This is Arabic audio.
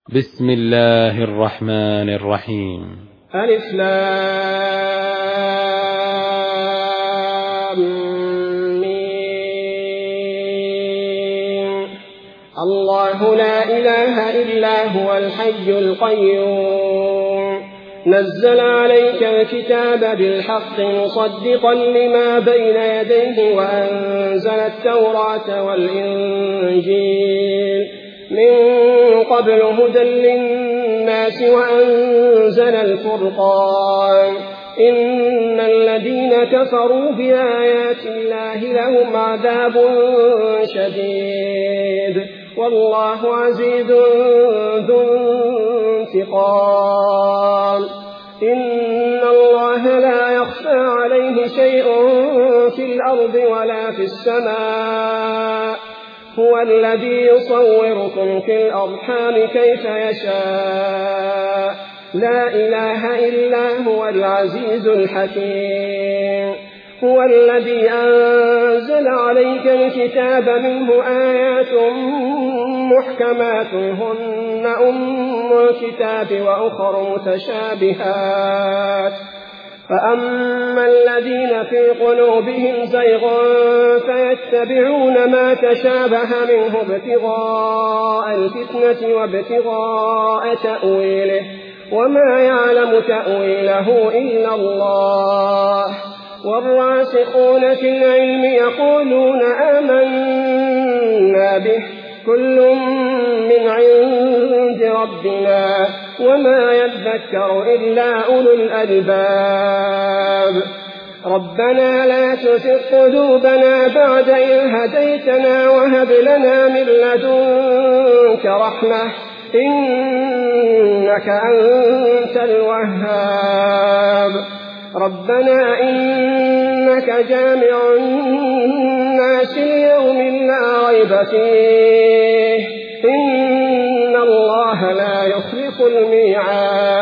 بسم الله الرحمن الرحيم. ألف لام ميم. الله لا إله إلا هو الحي القيوم نزل عليك الكتاب بالحق مصدقا لما بين يديه وأنزل التوراة والإنجيل من قبل هدى للناس وأنزل الفرقان إن الذين كفروا بآيات الله لهم عذاب شديد والله عزيز ذو انتقام. إن الله لا يخفى عليه شيء في الأرض ولا في السماء هو الذي يصوركم في الأرحام كيف يشاء لا إله إلا هو العزيز الحكيم. هو الذي أنزل عليك الكتاب منه آيات محكمات هن أم الكتاب وأخر متشابهات فأما الذين في قلوبهم زيغ فيتبعون ما تشابه منه ابتغاء الفتنة وابتغاء تأويله وما يعلم تأويله إلا الله. والراسخون في العلم يقولون آمنا به كل من عند ربنا وما يذكر إلا أولو الألباب. ربنا لا تزغ قلوبنا بعد إذ هديتنا وهب لنا من لدنك رحمة إنك أنت الوهاب. ربنا إنك جامع الناس ليوم لا ريب فيه إن الله لا يخلف الميعاد.